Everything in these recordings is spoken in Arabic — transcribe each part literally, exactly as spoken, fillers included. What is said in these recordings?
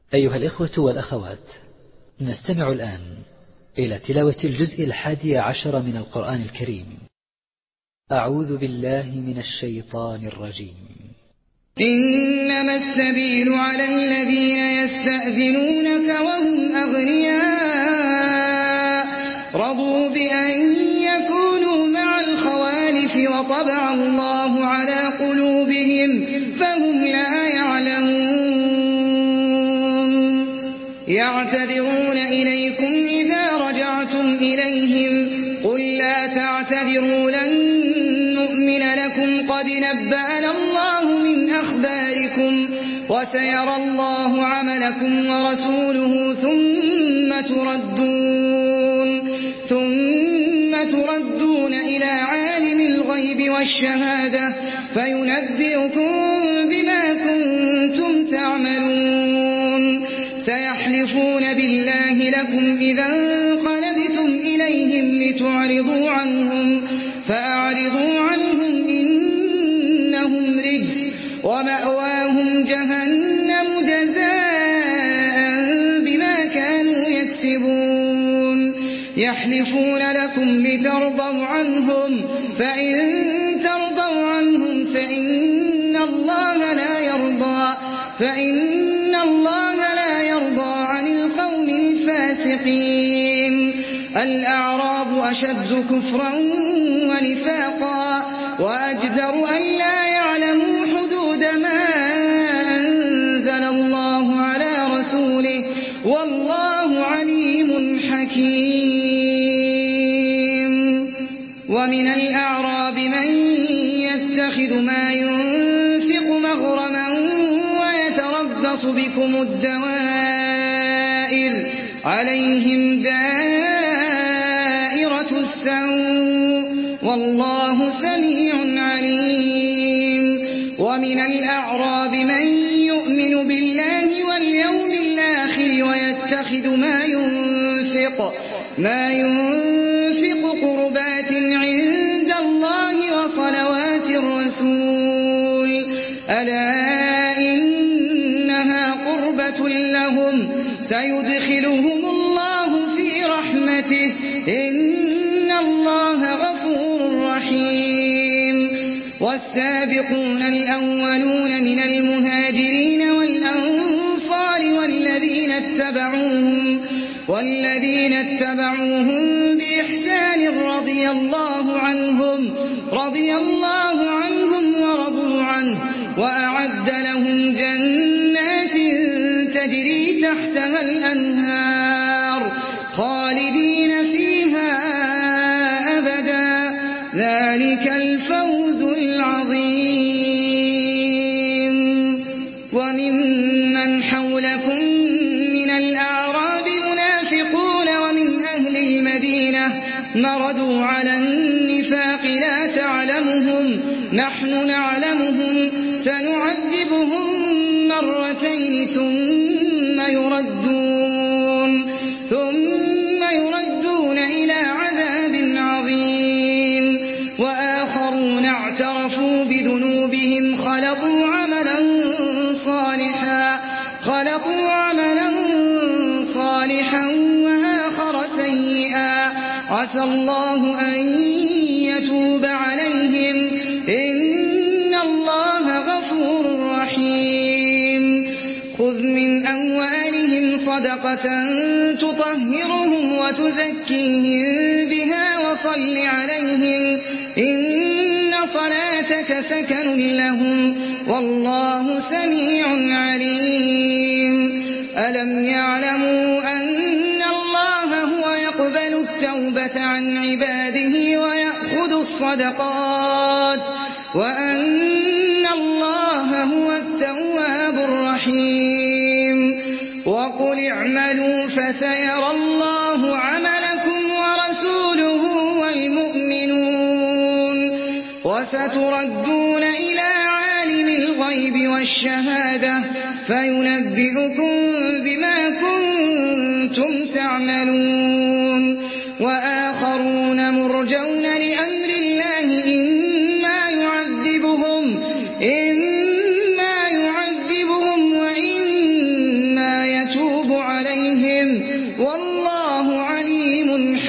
أيها الإخوة والأخوات، نستمع الآن إلى تلاوة الجزء الحادي عشر من القرآن الكريم. أعوذ بالله من الشيطان الرجيم. إنما السبيل على الذين يستأذنونك وهم أغنياء رضوا بأن يكونوا مع الخوالف وطبع الله على قلوبهم فهم لا يعلمون. يعتذرون إليكم إذا رجعتم إليهم قل لا تعتذروا لن نؤمن لكم قد نبأنا الله من أخباركم وسيرى الله عملكم ورسوله ثم تردون ثم تردون إلى عالم الغيب والشهادة فينبئكم بما كنتم تعملون. سيحلفون بالله لكم إذا انقلبتم إليهم لتعرضوا عنهم فأعرضوا عنهم إنهم رجس ومأواهم جهنم جزاء بما كانوا يكسبون. يحلفون لكم لترضوا عنهم فإن ترضوا عنهم فإن الله لا يرضى فإن الله لا يرضى عن القوم الفاسقين. الأعراب أشد كفرا ونفاقا وأجدر أن لا يعلموا حدود ما أنزل الله على رسوله والله عليم حكيم. ومن الأعراب من يتخذ ما ينفق مغرما ويتربص بكم الدوائر عليهم دائرة السوء والله سميع عليم. ومن الأعراب من يؤمن بالله واليوم الآخر ويتخذ ما ينفق ما ينفق قربات عند الله وصلوات الرسول ألا إنها قربة لهم سيدخلهم الله في رحمته إن الله غفور رحيم. والسابقون الأولون من المهاجرين والأنصار والذين اتبعوهم والذين اتبعوهم بإحسان رضي الله عنهم رضي الله عنهم ورضوا عنه وأعد لهم جنات تجري تحتها الأنهار خالدين فيها أبدا ذلك الفوز العظيم. وممن حولكم من الأعراب منافقون ومن أهل المدينة مردوا على النفاق لا تعلمهم نحن نعلمهم سنعذبهم مرتين ثم يردون ثم يردون إلى عذاب عظيم. وآخرون اعترفوا بذنوبهم خلطوا عملا صالحا خلطوا عملا صالحا وآخر سيئا عسى الله أن يتوب عليهم إن الله غفور رحيم. خذ من أموالهم صدقة تطهرهم وتزكيهم بها وصل عليهم إن صلاتك سكن لهم والله سميع عليم. ألم يعلموا أن الله هو يقبل التوبة عن عباده ويأخذ الصدقات وأن الله هو التواب الرحيم. وقل اعملوا فسيرى الله عملكم ورسوله والمؤمنون وستردون إلى عالم الغيب والشهادة فينبئكم بما كنتم تعملون. وآخرون مرجون لأمر الله إما يعذبهم إما يعذبهم وإما والله عليم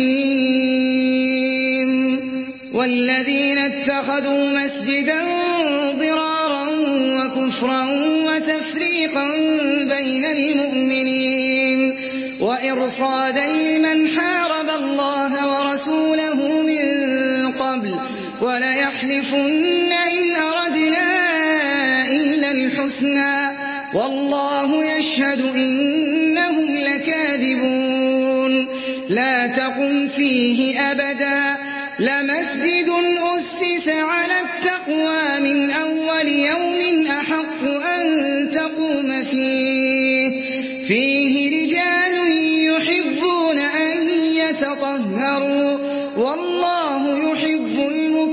حكيم والذين اتخذوا مسجدا ضرارا وكفرا وتفريقا بين المؤمنين وإرصادا لمن حارب الله ورسوله من قبل وليحلفن إن أردنا إلا الحسنى والله يشهد إنهم لكاذبون لا تقم فيه أبدا لمسجد أسس على التقوى من أول يوم أحق أن تقوم فيه فيه رجال يحبون أن يتطهروا والله يحب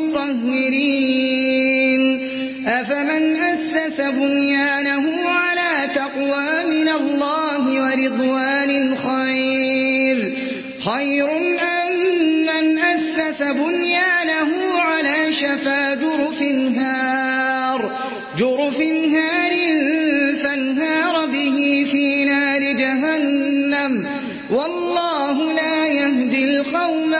المطهرين أفمن أسس بنيانه على تقوى من الله ورضوان خير خير أم من أسس بنيانه على شفا جرف هار جرف هار فانهار به في نار جهنم والله لا يهدي القوم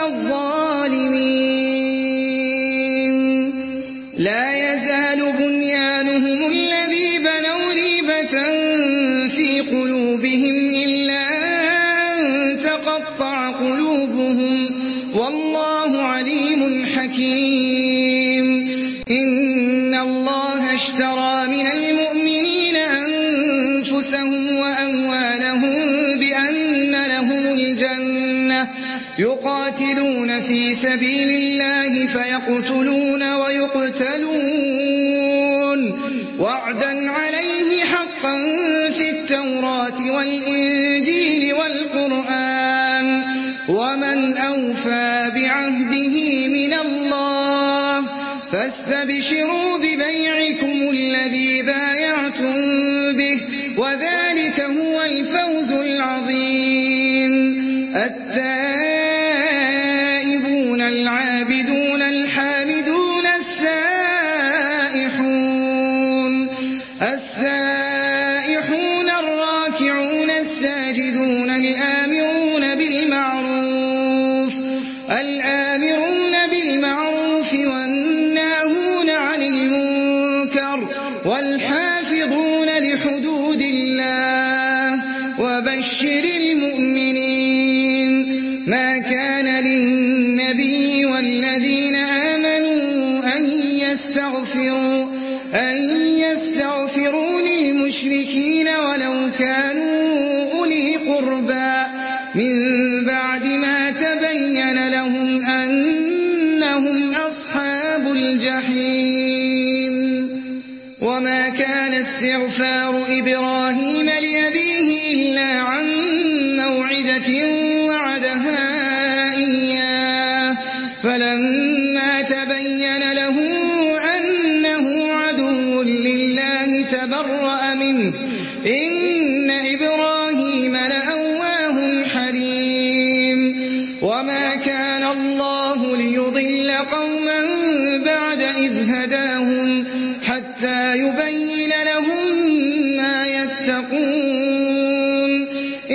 الظالمين لا يزال بنيانهم الذي بنوا ريبة في قلوبهم إلا أن تقطع قلوبهم والله عليم حكيم إن الله اشترى من المؤمنين أنفسهم وأموالهم بأن لهم الجنة يقاتلون في سبيل الله فيقتلون ويقتلون وعدا عليه حقا في التوراة والإنجيل والقرآن ومن أوفى بعهده من الله فاستبشروا ببيعكم الذي بايعتم به وذلك هو الفوز العظيم التائبون العابدون الحامدون السائحون السائحون الراكعون الساجدون الآمرون بالمعروف الآمرون بالمعروف والناهون عن المنكر والحافظون لحدود الله وبشر المؤمنين ما كان للنبي والذين آمنوا أن يستغفروا أن يستغفروا للمشركين ولو كانوا أولي قربى من بعد ما تبين لهم أنهم أصحاب الجحيم وما كان استغفار إبراهيم لأبيه إلا عن موعدة وعدها إياه فلما تبين له أنه عدو لله تبرأ منه إن إبراهيم لأواه حليم وما كان الله ليضل قوما بعد إذ هداهم حتى يبين لهم ما يتقون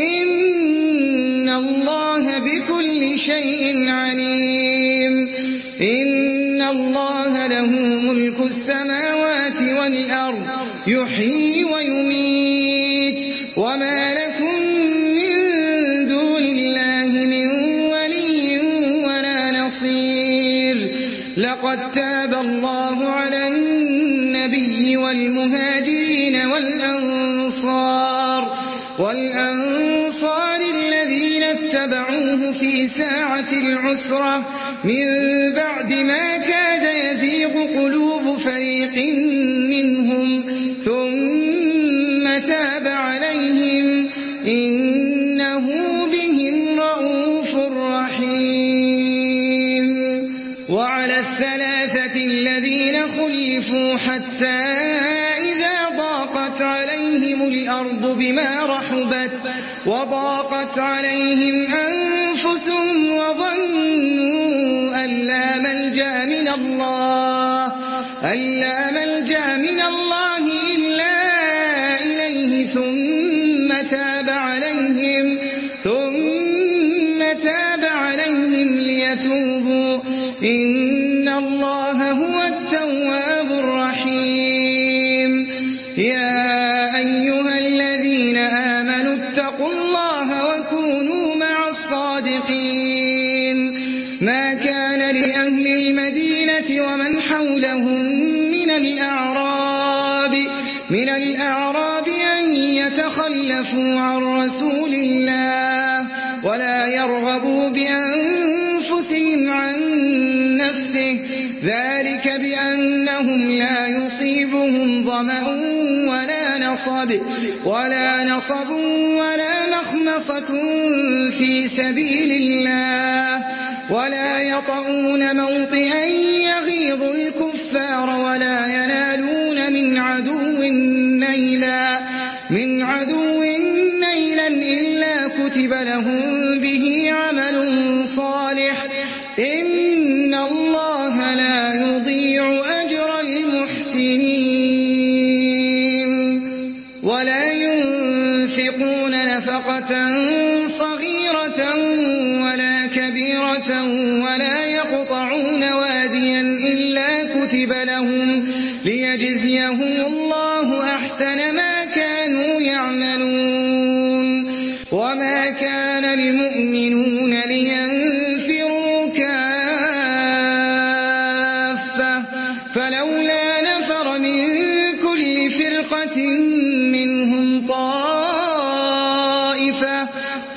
إن الله بكل شيء عليم إن الله له ملك السماوات والأرض يحيي ويميت وما لكم من دون الله من ولي ولا نصير لقد تاب الله على النبي والمهاجرين والأنصار والأنصار الذين اتبعوه في ساعة العسرة من بعد ما كاد يزيغ قلوب فريق منهم ثم تاب عليهم إنه بهم رءوف رحيم وعلى الثلاثة الذين خلفوا حتى إذا ضاقت عليهم الأرض بما رحبت وضاقت عليهم أنفسهم وظنوا أن لا ملجأ من الله أن لا ملجأ من الله إلا إليه ثم تاب عليهم ثم حولهم من الأعراب من الأعراب أن يتخلفوا عن رسول الله ولا يرغبوا بأنفسهم عن نفسه ذلك بأنهم لا يصيبهم ظمأ ولا نصب ولا نصب ولا مخمصة في سبيل الله ولا يطؤون موطئا يغيظ الكفار ولا ينالون من عدو نيلا من عدو نيلا إلا كتب لهم به عمل صالح إن الله لا يضيع أجر المحسنين ولا ينفقون نفقة صغيرة ولا كبيرة ولا يقطعون واديا إلا كتب لهم ليجزيهم الله أحسن ما كانوا يعملون وما كان المؤمنون لينفروا كافة فلولا نفر من كل فرقة منهم طائفة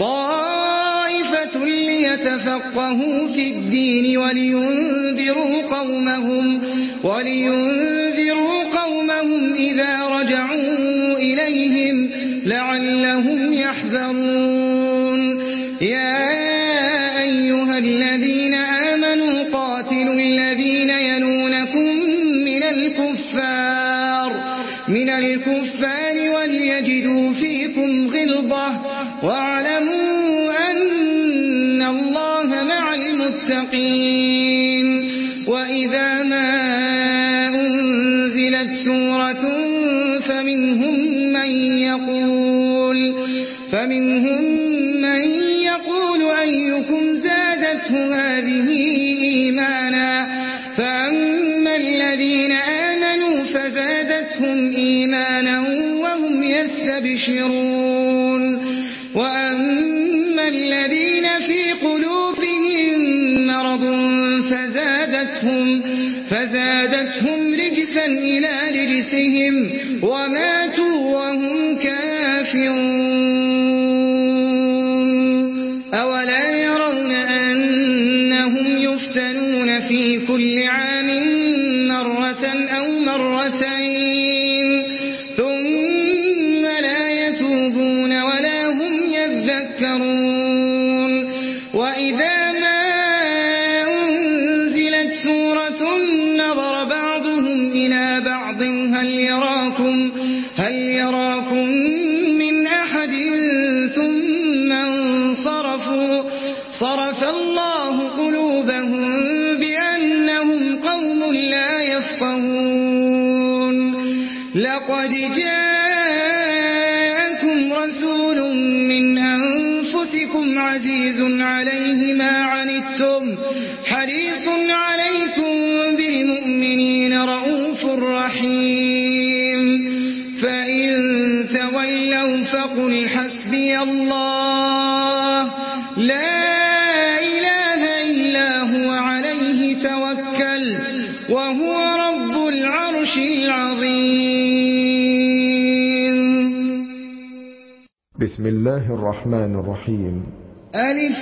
طائفة ليتفقهوا في الدين ولينذروا قومهم ولينذروا قومهم إذا رجعوا إليهم لعلهم يحذرون يا أيها الذين آمنوا قاتلوا الذين يلونكم من الكفار من الكفار وليجدوا فيكم غلظة واعلموا أن الله مع المتقين وإذا ما أنزلت سورة فمنهم من يقول فمنهم من يقول أيكم زادته هذه إيمانا فأما الذين آمنوا فزادتهم إيمانا وهم يستبشرون وأما الذين في قلوبهم مرض فزادتهم فزادتهم رجسا إلى رجسهم وماتوا وهم كافرون أولا يرون أنهم يفتنون في كل عام مرة أو مرتين ثم لا يتوبون ولا هم يذكرون وإذا ما أنزلت سورة نظر بعضهم إلى بعض هل يراكم هل يراكم من أحد ثم انصرفوا صرف الله قلوبهم بأنهم قوم لا يفقهون لقد جاءكم رسول من أنفسكم عزيز عليه ما عنتم حريص عليكم بالمؤمنين رؤوف رحيم فإن تولوا فقل حسبي الله لا إله إلا هو عليه توكل وهو رب العرش العظيم. بسم الله الرحمن الرحيم. ألف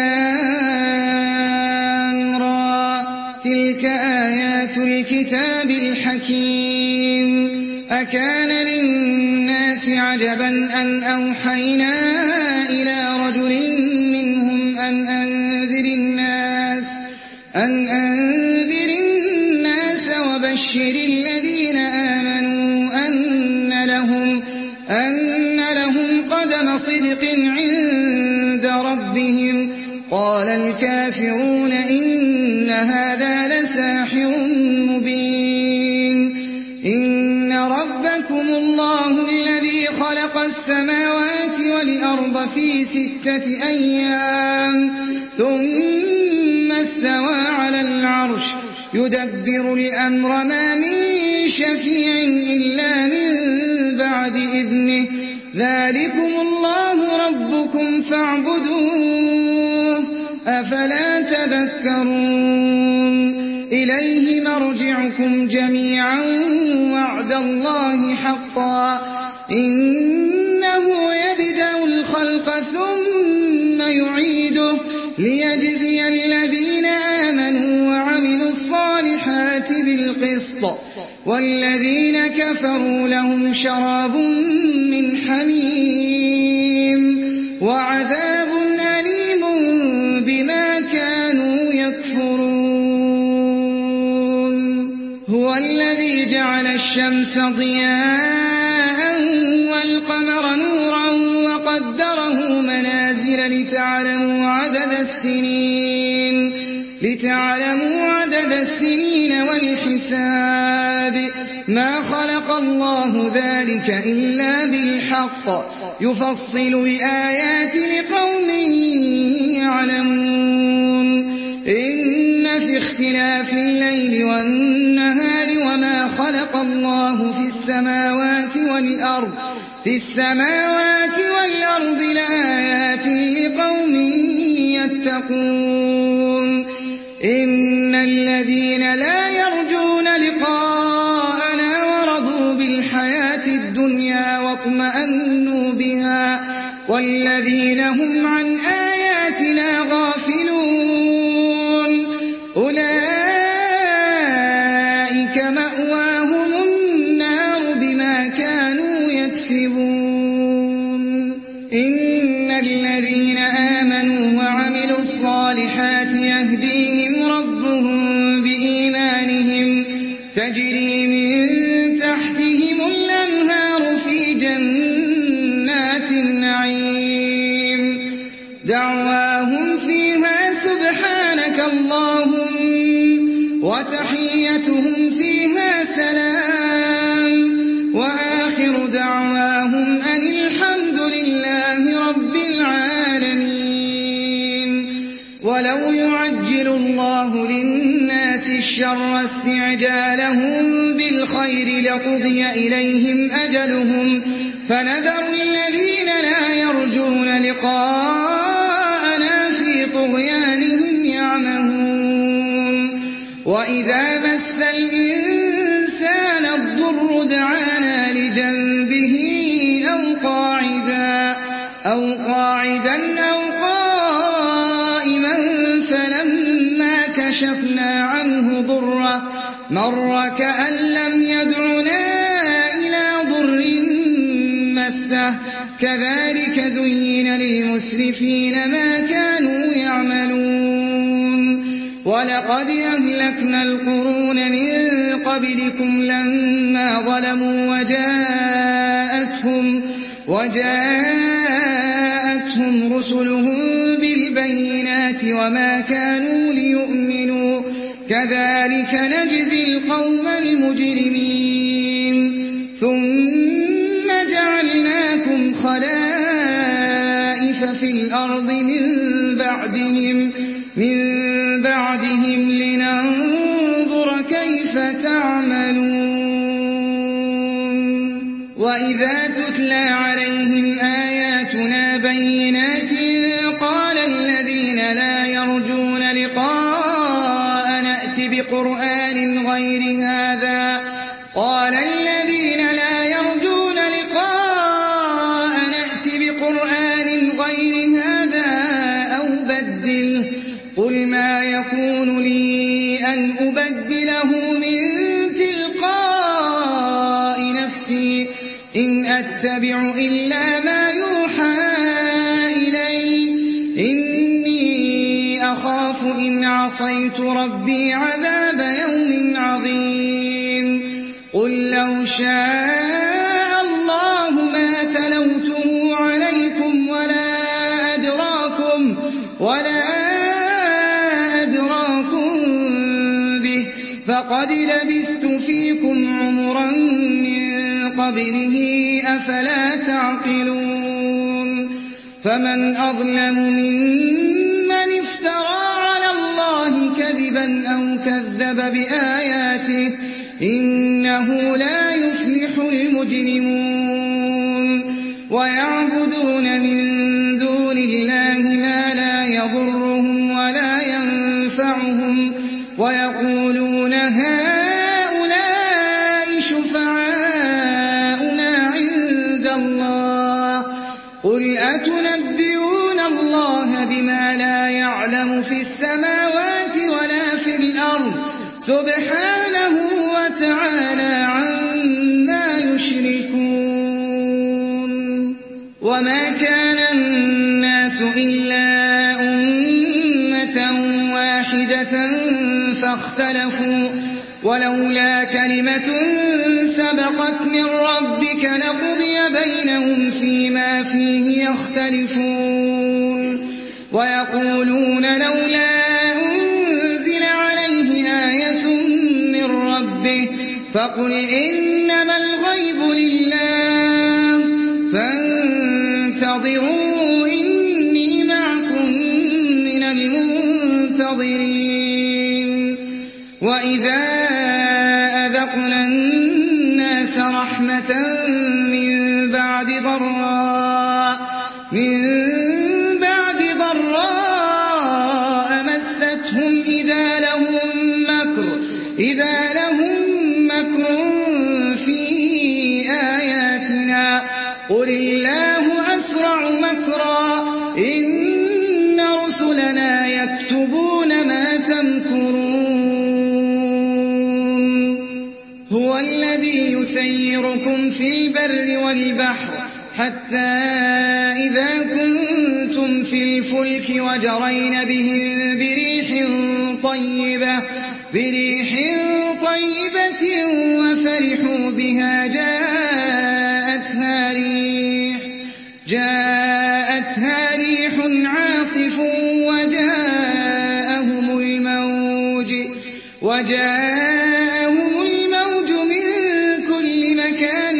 لام را تلك آيات الكتاب الحكيم أكان للناس عجبا أن أوحينا إلى رجل منهم أن أنذر الناس أن أنذر الناس وبشر الذين آمنوا أن لهم أن لهم قدم صدق عند ربهم قال الكافرون إن هذا لساحر مبين إن ربكم الله الذي خلق السماوات والأرض في ستة أيام ثم استوى على العرش يدبر الأمر ما من شفيع إلا من بعد إذنه ذلكم الله ربكم فاعبدوه أفلا تذكرون إليه إليه مرجعكم جميعا وعد الله حقا إنه يبدأ الخلق ثم يعيده ليجزي الذين آمنوا وعملوا الصالحات بالقسط والذين كفروا لهم شراب من حميم وعذاب أليم بما كانوا يكفرون هو الذي جعل الشمس ضياء والقمر نورا وقدره منازل لتعلموا عدد السنين لتعلموا عدد السنين والحساب ما خلق الله ذلك إلا بالحق يفصل الآيات لقوم يعلمون إن في اختلاف الليل والنهار وما خلق الله في السماوات والأرض في السماوات والأرض لآيات لقوم يتقون إن الذين لا يرجون لقاءنا ورضوا بالحياة الدنيا واطمأنوا بها والذين هم عن آياتنا غافلون أولئك مأواهم النار بما كانوا يكسبون إن الذين آمنوا وعملوا الصالحات يهديهم ربهم بإيمانهم تجري من تحتهم الأنهار في جنات النعيم دعواهم فيها سبحانك اللهم وتحيتهم فيها سلام وآخر دعواهم أن الحمد لله رب العالمين ولو يعجل الله للناس الشر استعجالهم بالخير لقضي إليهم أجلهم فنذر الذين لا يرجون لقاءنا في طغيانهم يعمهون وإذا مس الإنسان الضر دعانا لجنبه أو قاعدا أو قاعدا أو قائما فلما كشفنا عنه ضره مر كأن لم يدعنا إلى ضر مسه كذلك زين للمسرفين ما كانوا يعملون ولقد أهلكنا القرون من قبلكم لما ظلموا وجاءتهم وجاءتهم رسلهم بالبينات وما كانوا ليؤمنوا كذلك نجزي القوم المجرمين ثم جعلناكم خلائف في الأرض من بعدهم من بعدهم لننظر كيف تعملون وإذا تتلى عليهم آياتنا بينات قال الذين لا يرجون لقاء نأت بقرآن غير هذا قال الذين لا يرجون لقاء نأت بقرآن غير هذا أو بدله قل ما يكون لي أن أبدله من تلقاء نفسي إن أتبع إلا ما يوحى إلي إني أخاف إن عصيت ربي عذاب يوم عظيم قل لو شاء الله ما تلوته عليكم ولا أدراكم ولا أدراكم به فقد لبثت فيكم عمرا من قبله أفلا تعقلون فمن أظلم ممن افترى على الله كذبا أو كذب بآياته إنه لا يفلح المجرمون ويعبدون من دون الله ما لا يضرهم ولا ينفعهم ويقولون قل أتنبئون الله بما لا يعلم في السماوات ولا في الأرض سبحانه وتعالى عما يشركون وما كان الناس إلا أمة واحدة فاختلفوا ولولا كلمة سبقت من ربك لقضي بينهم فيما فيه يختلفون ويقولون لولا أنزل عليه آية من ربه فقل إنما الغيب لله فانتظروا إني معكم من المنتظرين وإذا أذقنا الناس رحمة من بعد ضراء من بعد ضراء مستهم إذا لهم مكر إذا لهم مكر في آياتنا قل الله أسرع مكرا إن رسلنا يكتبون ما تمكرون هو الذي يسيركم في البر والبحر حتى إذا كنتم في الفلك وجرين بهم بريح طيبة بريح طيبة وفرحوا بها جاءتها ريح جاءتها ريح عاصف وجاءهم الموج وجاءهم الموج من كل مكان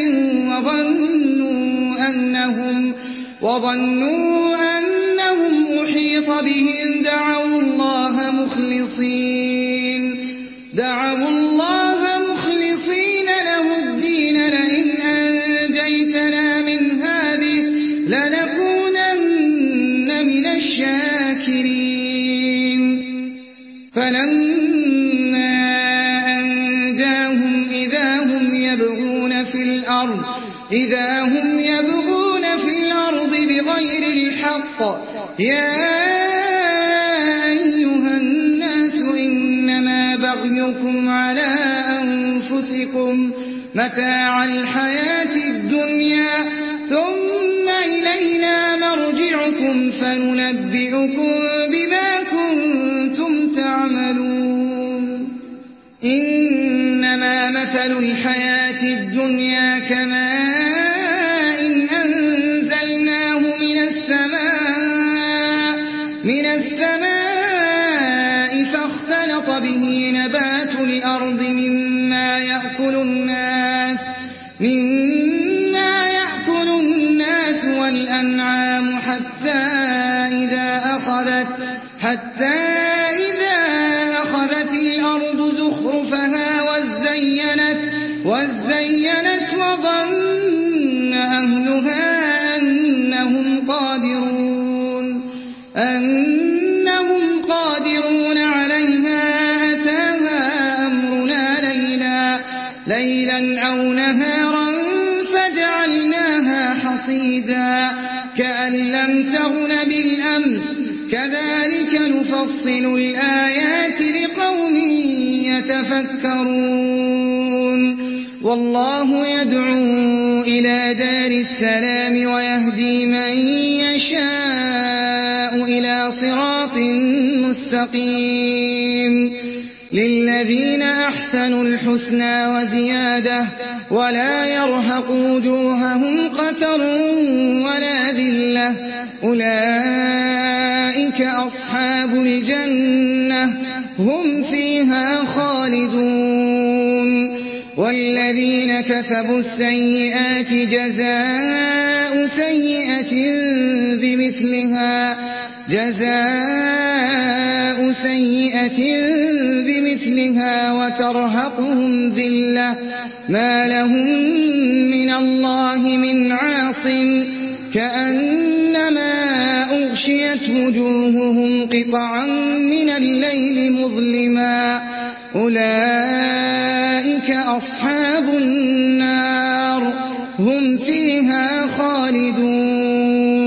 وظنوا أنهم وظنوا أنهم أحيط بهم دعوا الله مخلصين دعوا الله مخلصين له الدين لئن أنجيتنا من هذه لنكونن من الشاكرين فلما أنجاهم إذا هم يبغون في الأرض إذا هم يبغون في الأرض بغير الحق يا أيها الناس إنما بغيكم على أنفسكم متاع الحياة الدنيا ثم إلينا مرجعكم فننبئكم بما كنتم تعملون إنما مثل الحياة الدنيا كماء إن أنزلناه من السماء من السماء فاختلط به نبات الأرض مما يأكل الناس مما يأكل الناس والأنعام حتى إذا أخذت حتى إذا أخذت الأرض زخرفها وزينت وزينت وظن أهلها أنهم قادرون أنهم قادرون عليها أتاها أمرنا ليلا ليلا أو نهارا فجعلناها حصيدا كأن لم تغن بالأمس كذلك نفصل الآيات لقوم يتفكرون والله يدعو إلى دار السلام ويهدي من يشاء إلى صراط مستقيم للذين أحسنوا الحسنى وزيادة ولا يرهق وجوههم قتر ولا ذلة أولئك أصحاب الجنة هم فيها خالدون والذين كسبوا السيئات جزاء سيئة بمثلها جزاء سيئة بمثلها وترهقهم ذلة ما لهم من الله من عاصم كأنما أغشيت وجوههم قطعا من الليل مظلما أولئك أصحاب النار هم فيها خالدون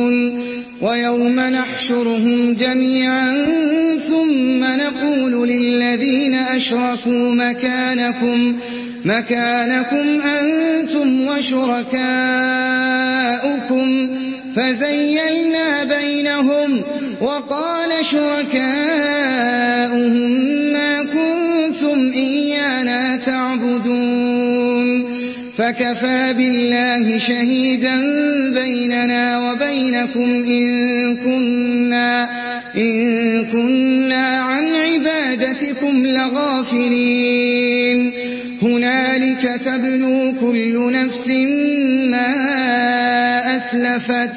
ويوم نحشرهم جميعا ثم نقول للذين أشركوا مكانكم مكانكم أنتم وشركاؤكم فزيلنا بينهم وقال شركاؤهم ما كنتم إيانا تعبدون فكفى بالله شهيدا بيننا وبينكم إن كنا, إن كنا عن عبادتكم لغافلين هنالك تبلو كل نفس ما أسلفت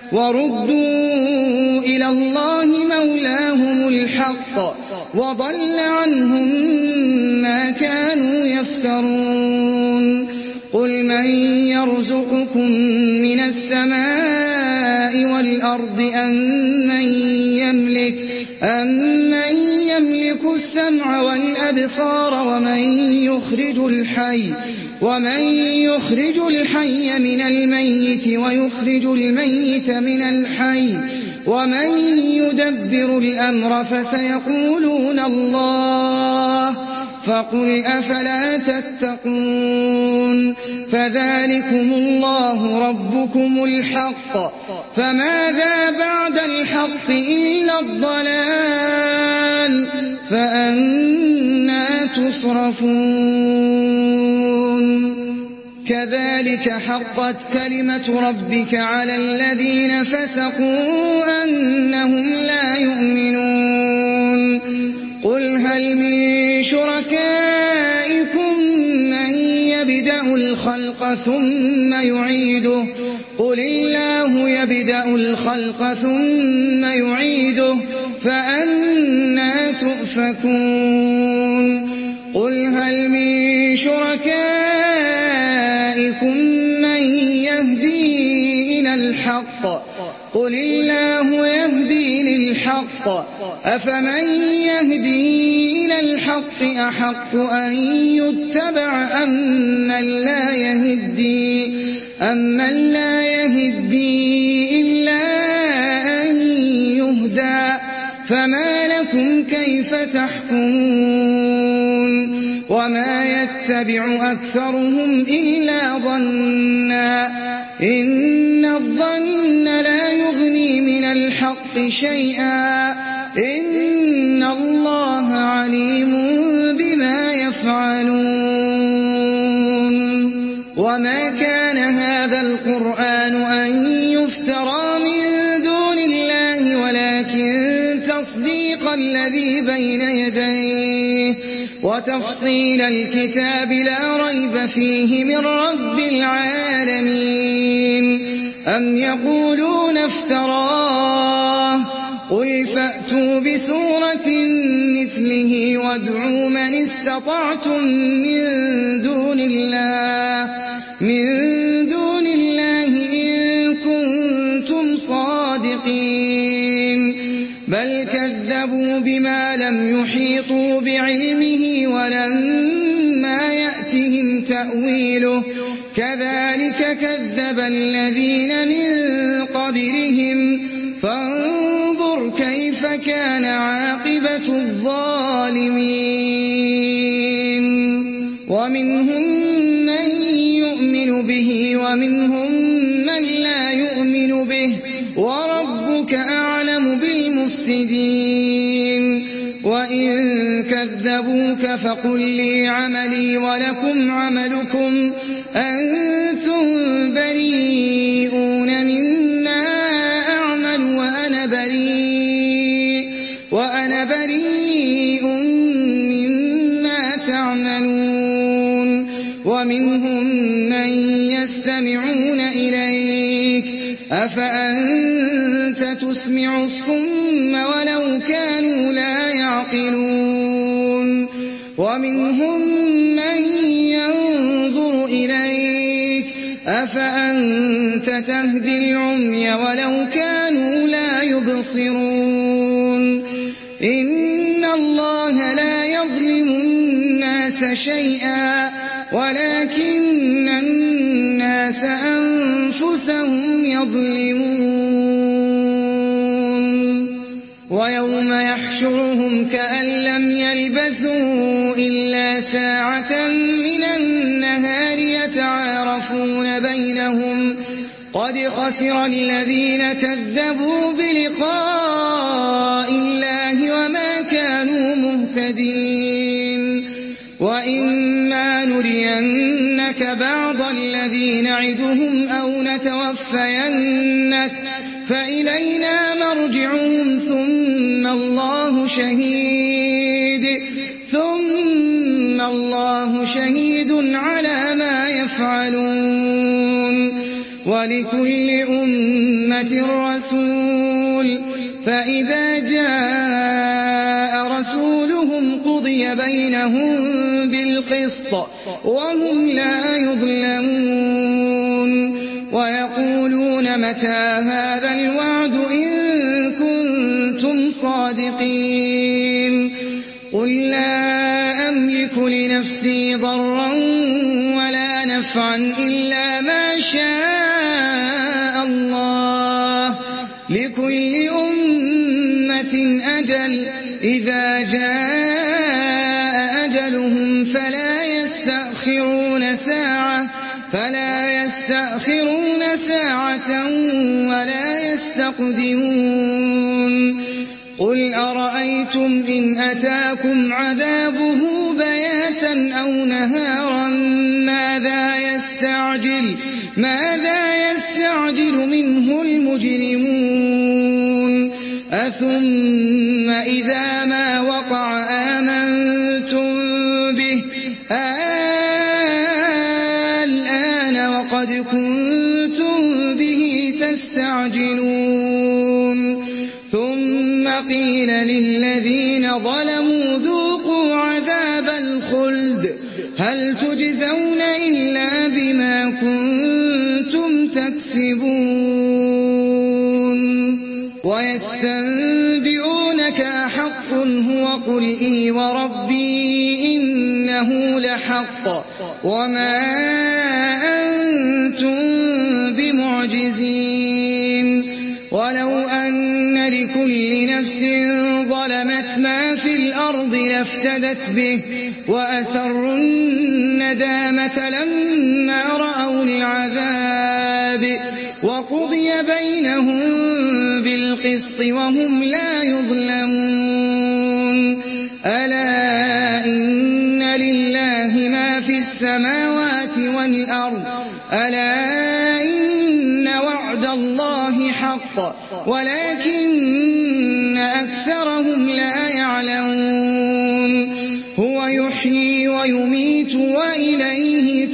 وردوا إلى الله مولاهم الحق وضل عنهم ما كانوا يفترون قل من يرزقكم من السماء والأرض أم من يملك, أم من يملك السمع والأبصار ومن يخرج الحي ومن يخرج الحي من الميت ويخرج الميت من الحي ومن يدبر الأمر فسيقولون الله فقل أفلا تتقون فذلكم الله ربكم الحق فماذا بعد الحق إلا الضلال فأنى تصرفون كذلك حقت كلمة ربك على الذين فسقوا أنهم لا يؤمنون قل هل من شركائكم من يبدأ الخلق ثم يعيده قل الله يبدأ الخلق ثم يعيده فأنى تؤفكون قل هل من شركائكم من يهدي إلى الحق قل الله يهدي للحق أفمن يهدي إلى الحق أحق أن يتبع أم من لا يهدي أمن لا يهدي إلا أن يهدى فما لكم كيف تحكمون وما يتبع أكثرهم إلا ظنا إن الظن لا يغني من الحق شيئا إن الله عليم بما يفعلون وما كان هذا القرآن أن يفترى من دون الله ولكن تصديق الذي بين يديه وتفصيل الكتاب لا ريب فيه من رب العالمين أم يقولون افتراه قل فأتوا بسورة مثله وادعوا من استطعتم من دون الله من دون الله إن كنتم صادقين بل كذبوا بما لم يحيطوا بعلمه ولما يأتهم تأويله كذلك كذب الذين من قبلهم فانظر كيف كان عاقبة الظالمين ومنهم من يؤمن به ومنهم من لا يؤمن به وربك أعلم بالمفسدين وإن كذبوك فقل لي عملي ولكم عملكم أنتم بريئون مما أعمل وأنا بريء وأنا بريء مما تعملون ومنهم من يستمعون إليك أفأنت تسمع الصم ولو كانوا لا يعقلون ومنهم من ينظر إليك أفأنت تهدي العمي ولو كانوا لا يبصرون إن الله لا يظلم الناس شيئا ولكن الناس أنفسهم يظلمون ويوم يحشرهم كأن لم يلبثوا إلا ساعة من النهار يتعارفون بينهم قد خسر الذين كذبوا بلقاء الله وما كانوا مهتدين وإما نرينك بعض الذي نعدهم أو نتوفينك فإلينا مرجعهم ثم الله شهيد ثم الله شهيد على ما يفعلون ولكل أمة رسول فإذا جاء رسولهم قضي بينهم بالقسط وهم لا يظلمون ويقولون متى هذا الوعد إن كنتم صادقين قل لا أملك لنفسي ضرا ولا نفعا إلا ما شاء الله لكل أمة أجل إذا جاء أجلهم فلا يستأخرون ساعة فلا يستأخرون ساعة ولا يستقدمون قل أرأيتم إن أتاكم عذابه بياتا أو نهارا ماذا يستعجل ماذا يستعجل منه المجرمون أثم إذا ما وقع آمنتم به الآن وقد كنتم به تستعجلون ثم قيل للذين ظلموا ذوقوا عذاب الخلد هل تجزون إلا بما كنتم تكسبون ويستنبئونك أحق هو قل إي وربي إنه لحق وما أنتم بمعجزين ولو أن لكل نفس ظلمت ما في الأرض لافتدت به وأسروا الندامة لما رأوا العذاب وقضي بينهم بالقسط وهم لا يظلمون ألا إن لله ما في السماوات والأرض ألا إن وعد الله حق ولكن أكثرهم لا يعلمون هو يحيي ويميت وإليه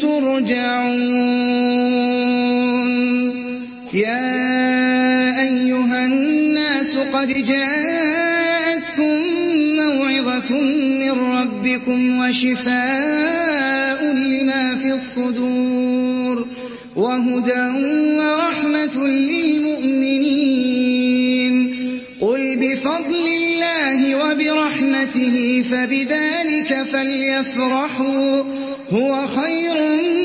ترجعون يا أيها الناس قد جاءتكم موعظة من ربكم وشفاء لما في الصدور وهدى ورحمة للمؤمنين قل بفضل الله وبرحمته فبذلك فليفرحوا هو خير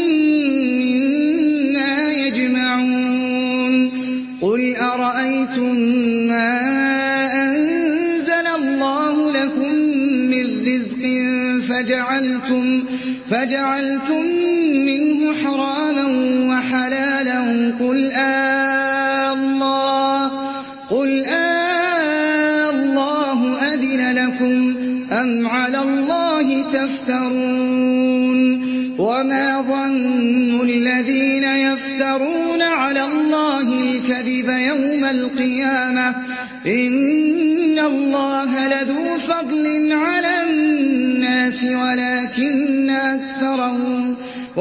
مما يجمعون قل أرأيتم ما أنزل الله لكم من رزق فجعلتم, فجعلتم منه حراما وحلالا قل آه الله, قل آه الله أذن لكم أم على الله تفترون وما ظن الذين يفترون على الله الكذب يوم القيامة إن الله لذو فضل على الناس ولكن أكثرهم,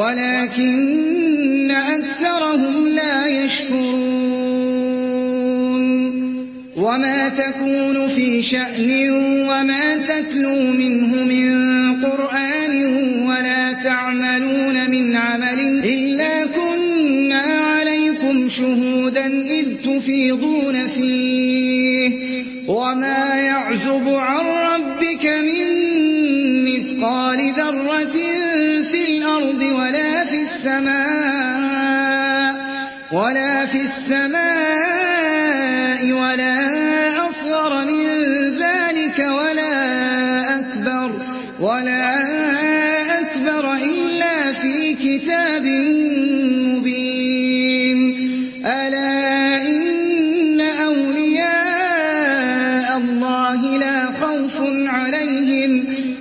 ولكن أكثرهم لا يشكرون وما تكون في شأن وما تتلو منه من قرآن ولا تعملون من عمل إلا كنا عليكم شهودا إذ تفيضون فيه وما يعزب عن ربك من مثقال ذرة في الأرض ولا في السماء ولا في السماء ولا أصغر من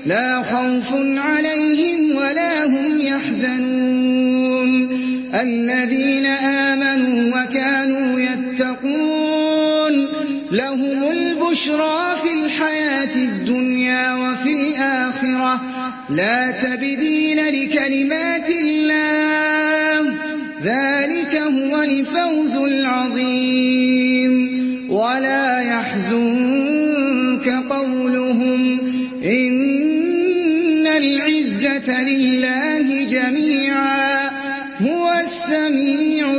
لا خوف عليهم ولا هم يحزنون الذين آمنوا وكانوا يتقون لهم البشرى في الحياة الدنيا وفي الآخرة لا تبديل لكلمات الله ذلك هو الفوز العظيم ولا يحزنك قولهم إن العزة لله جميعا هو السميع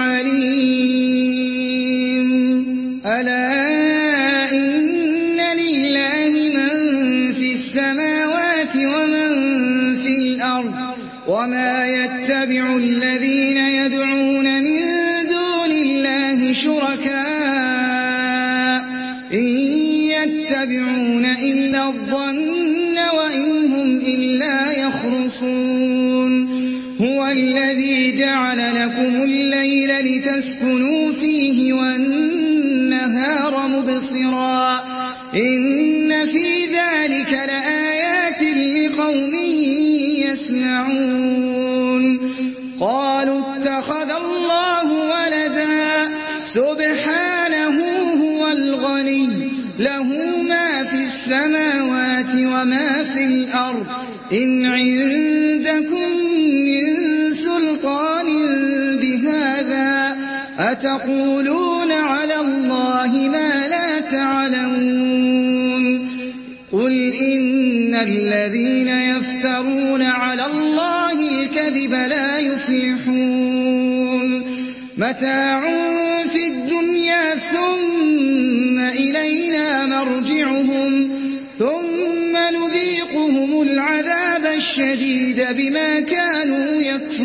العليم ألا إن لله من في السماوات ومن في الأرض وما يتبع الذين يدعون من دون الله شركاء إن يتبعون إلا الظن وإن هم إلا يخرصون هو الذي جعل لكم الليل لتسكنوا فيه والنهار مبصرا إن في ذلك لآيات لقوم يسمعون قالوا اتخذ الله ولدا سبحانه هو الغني له ما في السماوات وما في الأرض إن عندكم من سلطان بهذا أتقولون على الله ما لا تعلمون قل إن الذين يفترون على الله الكذب لا يفلحون متاع في الدنيا ثم إلينا مرجعهم ثم نذيقهم العذاب الشديد بما كانوا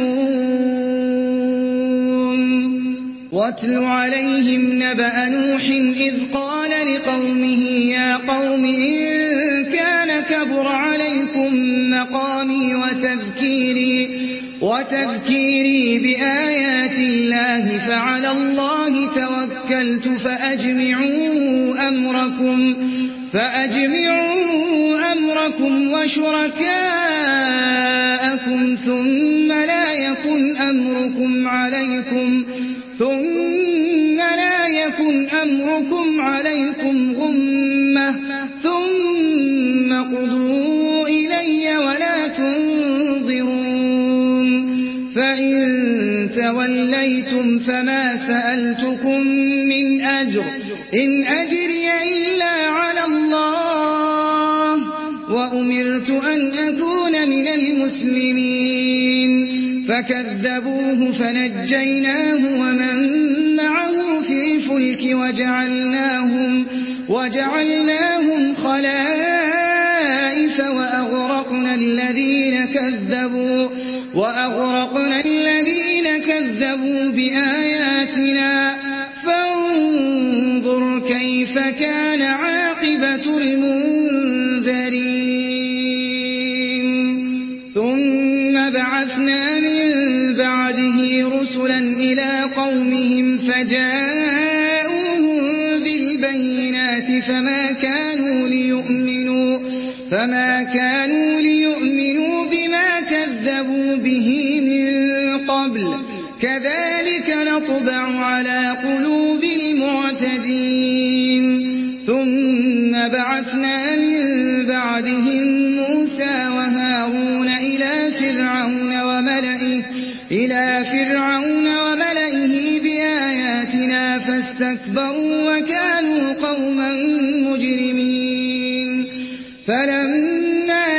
يكفرون واتل عليهم نبأ نوح إذ قال لقومه يا قوم إن كان كبر عليكم مقامي وتذكيري وتذكيري بآيات الله فعلى الله توكلت فأجمعوا أمركم فأجمعوا أمركم وشركاءكم ثم لا يكن أمركم عليكم ثم لا يكن أمركم عليكم غمة ثم قضوا إلي ولا تنظرون فإن توليتم فما سألتكم من أجر إن أجري إلا على الله وأمرت أن أكون من المسلمين فكذبوه فنجيناه ومن معه في الفلك وجعلناهم, وجعلناهم خلائف وأغرقنا الذين كذبوا وأغرقنا الذين كذبوا بآياتنا فانظر كيف كان عاقبة المنذرين ثم بعثنا من بعده رسلا إلى قومهم فجاءوهم بالبينات فما كانوا ليؤمنوا فما كانوا ليؤمنوا بما كذبوا به من قبل كذلك نطبع على قلوب المعتدين ثم بعثنا من بعدهم موسى وهارون إلى فرعون وملئه إلى فرعون وملئه بآياتنا فاستكبروا وكانوا قوما مجرمين فلما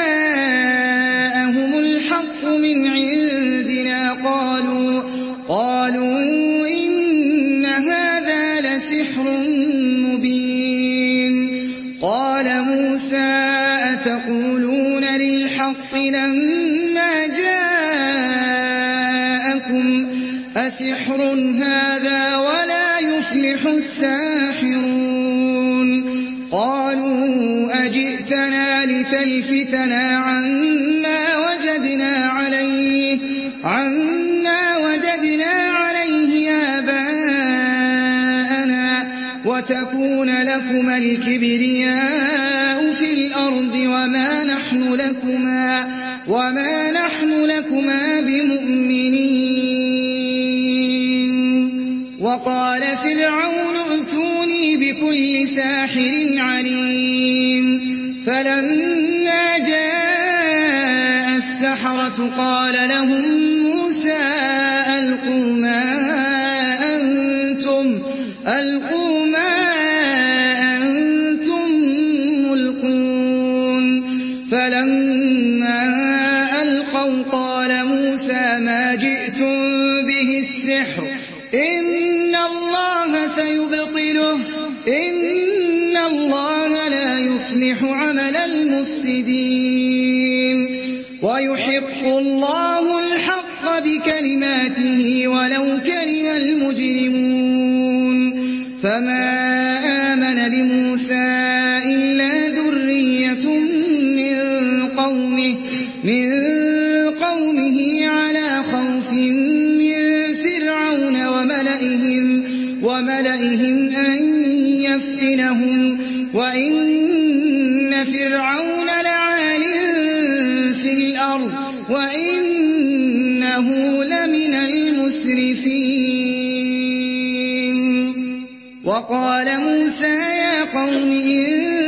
جاءهم الحق من عندنا قالوا قالوا إن هذا لسحر مبين قال موسى أتقولون للحق لما جاءكم أسحر هذا ولا يفلح الساحرون قالوا أجئتنا لتلفتنا عما وجدنا عليه عما وجدنا عليه آباءنا وتكون لكما الكبرياء في الأرض وما نحن لكما, وما نحن لكما بمؤمنين. وقال فرعون ائتوني بكل ساحر عليم. فلما جاء السحرة قال لهم موسى ألقوا ما أنتم, ألقوا ما أنتم ملقون. فلما ألقوا قال موسى ما جئتم به السحر إن الله سيبطله, إن الله لا يصلح عمل المفسدين. ويحق الله الحق بكلماته ولو كره المجرمون. فما آمن لموسى إلا ذرية من قومه, من قومه على خوف من فرعون وملئهم, وملئهم أن يفتنهم, وإن فرعون لعال في الأرض وإنه لمن المسرفين. وقال موسى يا قوم إن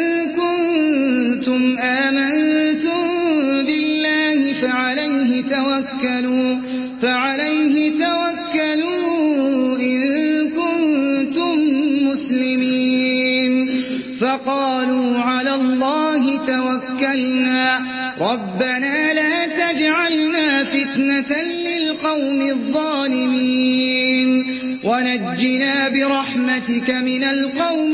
كنتم آمنتم بالله فعليه توكلوا, فعليه توكلوا إن كنتم مسلمين. فقالوا على الله توكلنا ربنا لا تجعلنا فتنة للقوم الظالمين ونجنا برحمتك من القوم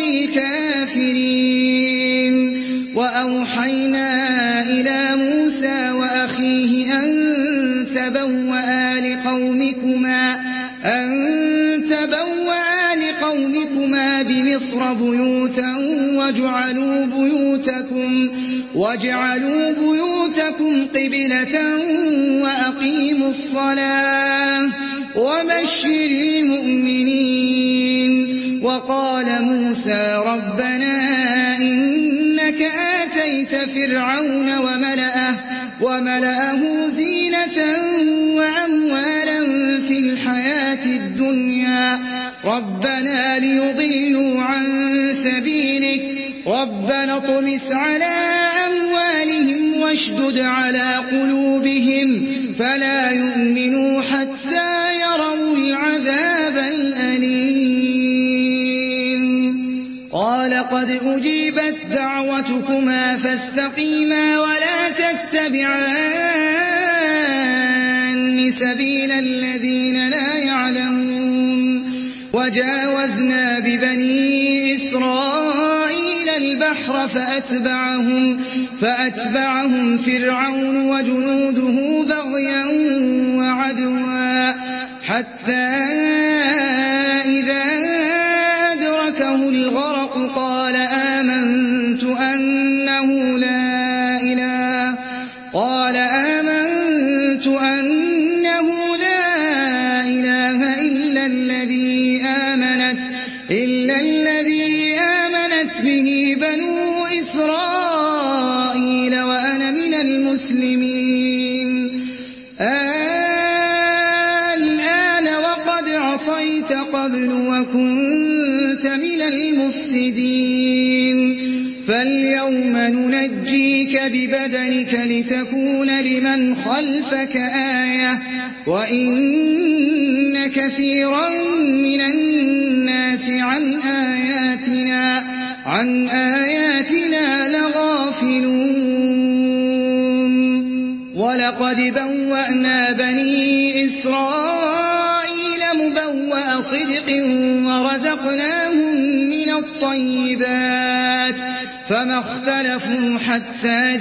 الكافرين. وأوحينا إلى موسى وأخيه أن تبوأ لقومكما, أن تبوأ لقومكما بمصر بيوتا واجعلوا بيوتكم, واجعلوا بيوتكم قبلة وأقيموا الصلاة وبشر المؤمنين. وقال موسى ربنا إنك آتيت فرعون وملأه, وملأه زينة وأموالا في الحياة الدنيا ربنا ليضلوا عن سبيلك ربنا اطمس على أموالهم واشدد على قلوبهم فلا يؤمنوا حتى يروا العذاب الأليم. قال قد أجيبت دعوتكما فاستقيما ولا تتبعان سبيل الذين لا يعلمون. وجاوزنا ببني إسرائيل البحر فأتبعهم, فأتبعهم فرعون وجنوده بغيا وعدوا حتى إذا أدركه الغرق قال آمنت أنه لا إله, قال آمنت أنه لا إله إلا الذي آمنت, إلا الذي آمنت به بنو إسرائيل وأنا من المسلمين. الآن وقد عصيت قبل وكنت من المفسدين. فاليوم ننجيك ببدنك لتكون لمن خلفك آية وإن كثيرا من الناس عن آياتنا, عن آياتنا لغافلون. ولقد بوأنا بني إسرائيل مبوأ صدق ورزقناهم من الطيبات فما اختلفوا حتى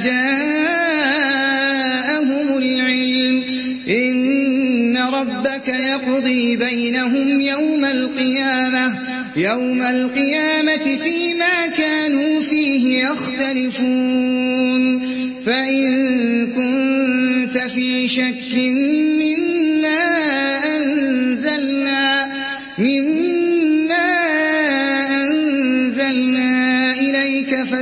جاءهم العلم. إن ربك يقضي بينهم يوم القيامة, يوم القيامة فيما كانوا فيه يختلفون. فإن كنت في شك مما أنزلنا, مما أنزلنا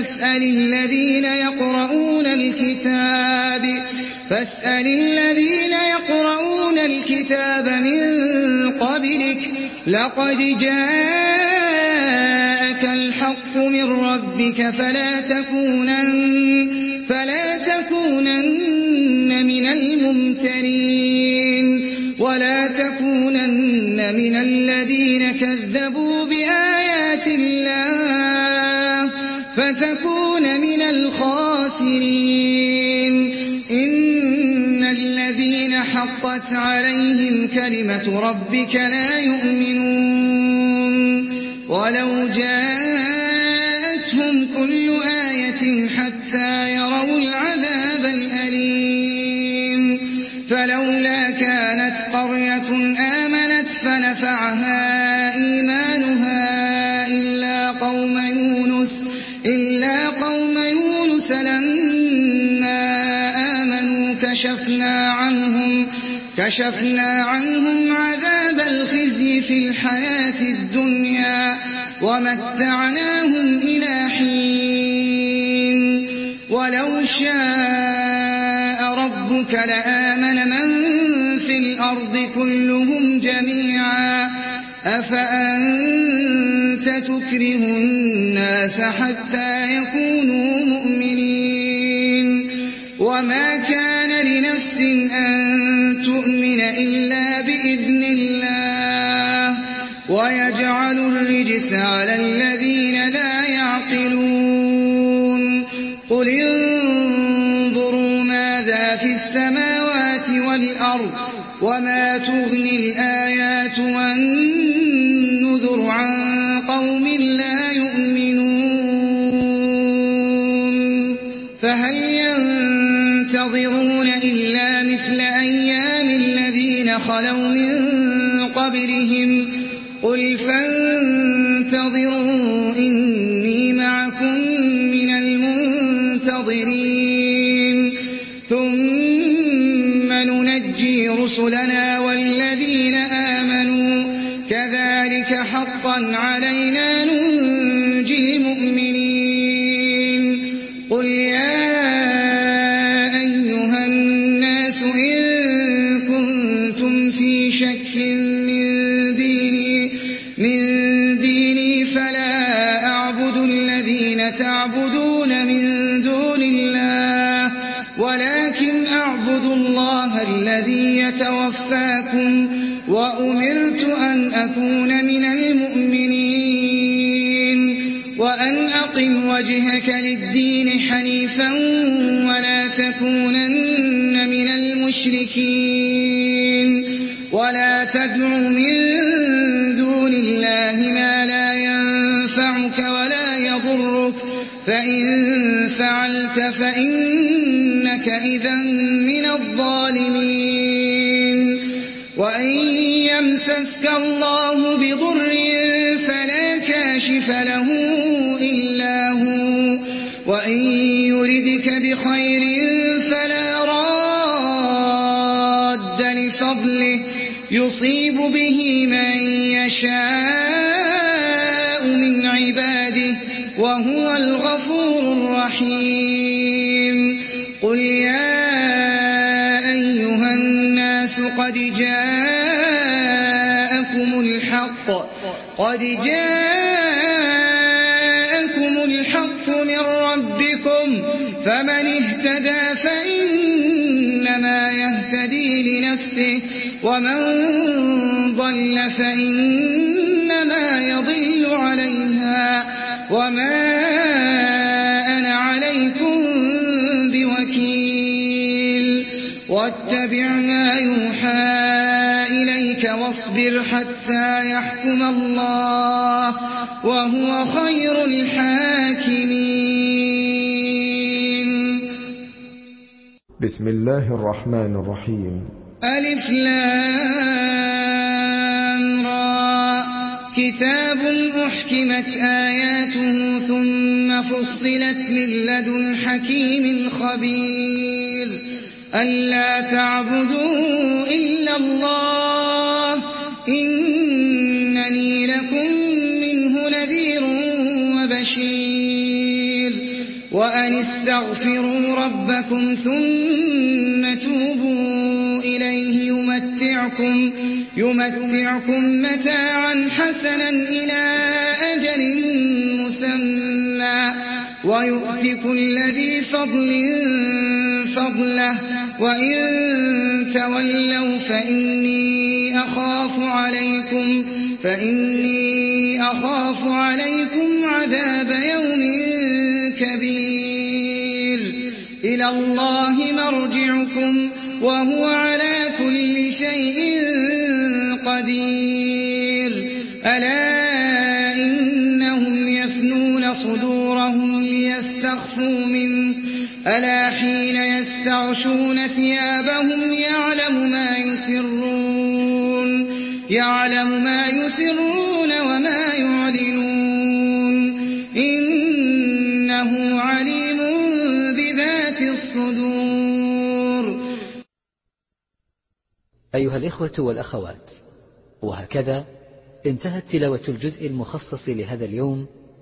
فاسأل الذين يقرؤون الكتاب فاسأل الذين يقرؤون الكتاب من قبلك لقد جاءك الحق من ربك فلا تكونن فلا تكونن من الممترين ولا تكونن من الذين كذبوا بآيات الله فتكون من الخاسرين إن الذين حقت عليهم كلمة ربك لا يؤمنون ولو جاءتهم كل آية حتى يروا العذاب الأليم فلولا كانت قرية آمنت فنفعها إيمانها إلا قوم يونس إلا قوم يونس لما آمنوا كشفنا عنهم كشفنا عنهم عذاب الخزي في الحياة الدنيا ومتعناهم إلى حين ولو شاء ربك لآمن من في الأرض كلهم جميعا أفأنت تكره الناس حتى يكونوا مؤمنين وما كان لنفس أن تؤمن إلا بإذن الله ويجعل الرجس على الذين لا يعقلون قل انظروا ماذا في السماوات والأرض وما تغني الآيات والنذر عن قوم لا يؤمنون فهل ينتظرون إلا مثل أيام الذين خلوا من قبلهم قل فانتظروا إني معكم من المنتظرين ثم ننجي رسلنا والذين آمنوا كذلك حقا علينا ننجي المؤمنين قل يا أيها الناس إن كنتم في شك من ديني من ديني فلا أعبد الذين تعبدون من دون الله ولكن أعبد الله الذي يتوفاكم وأمرت أن أكون من المؤمنين وأن أقم وجهك للدين حنيفا ولا تكونن من المشركين ولا تدع من دون الله ما لا ينفعك ولا يضرك فإن فعلت فإنك إذا من الظالمين وإن يمسسك الله بضر فلا كاشف له إلا هو وإن يردك بخير فلا راد لفضله يصيب به من يشاء من عباده وهو الغفور الرحيم قل يا أيها الناس قد جاءكم الحق قد جاءكم الحق من ربكم فمن اهتدى فإنما يهتدي لنفسه ومن ضل فإنما يضل عليها وما أنا عليكم بوكيل واتبع ما يوحى إليك واصبر حتى يحكم الله وهو خير الحاكمين بسم الله الرحمن الرحيم ألف لام را كتاب أحكمت آياته ثم فصلت من لدن حكيم خبير ألا تعبدوا إلا الله إنني لكم منه نذير وبشير وأن استغفروا ربكم ثم توبوا إليه يمتعكم, يمتعكم متاعا حسنا إلى أجل مسمى ويؤتي كل ذي فضل فضله وإن تولوا فإني أخاف عليكم فإني أخاف عليكم عذاب يوم كبير إلى الله مرجعكم وهو على كل شيء قدير ألا إنهم يفنون صدورهم ليستخفوا منه ألا حين يستغشون ثيابهم يعلم ما يسرون يعلم ما يسرون وما يعلنون إنه عليم بذات الصدور. أيها الإخوة والأخوات، وهكذا انتهت تلاوة الجزء المخصص لهذا اليوم